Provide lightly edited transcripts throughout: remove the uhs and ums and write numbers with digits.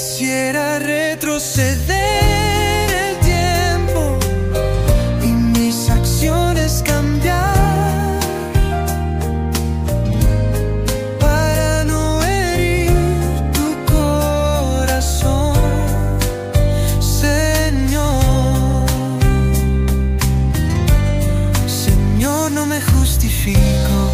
Quisiera retroceder el tiempo y mis acciones cambiar para no herir tu corazón, Señor. Señor, no me justifico,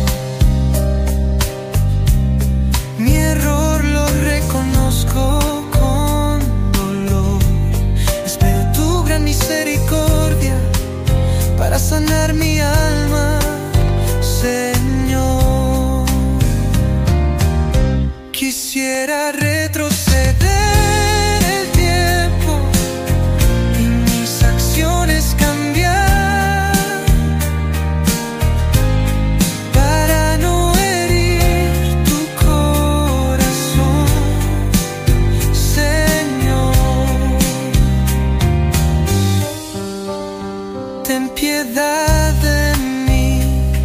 mi error lo reconozco con dolor. Espero tu gran misericordia para sanar mi alma, Señor. Quisiera retroceder el tiempo y mis acciones cambiar para no herir tu corazón, Señor. Ten piedad de mí,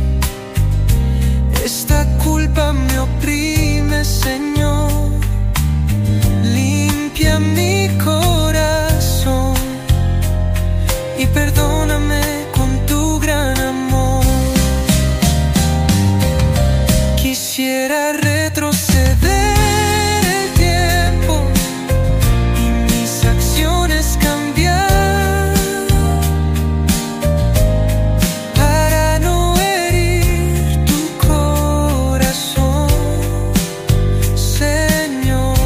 esta culpa me oprime, Señor. Limpia mi corazón y perdóname con tu gran amor. Quisiera retroceder el tiempo y mis acciones cambiar para no herir tu corazón, Señor.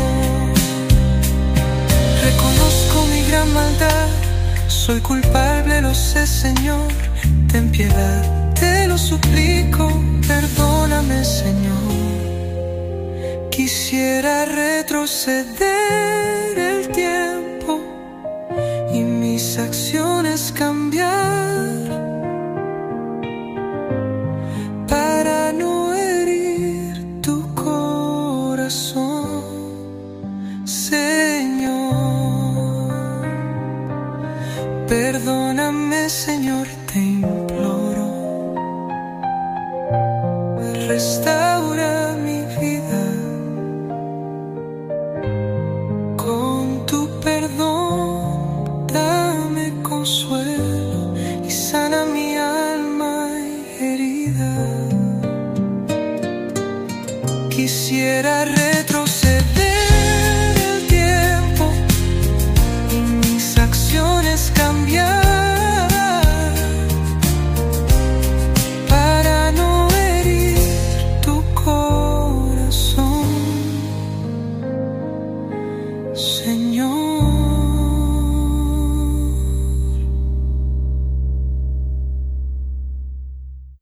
Reconozco mi gran maldad, soy culpable, lo sé, Señor. Ten piedad, te lo suplico, perdóname, Señor. Quisiera retroceder el tiempo y mis acciones cambiar para no herir tu corazón, Señor. Perdóname, Señor, te imploro. Restaura mi vida con tu perdón, dame consuelo y sana mi alma herida. Quisiera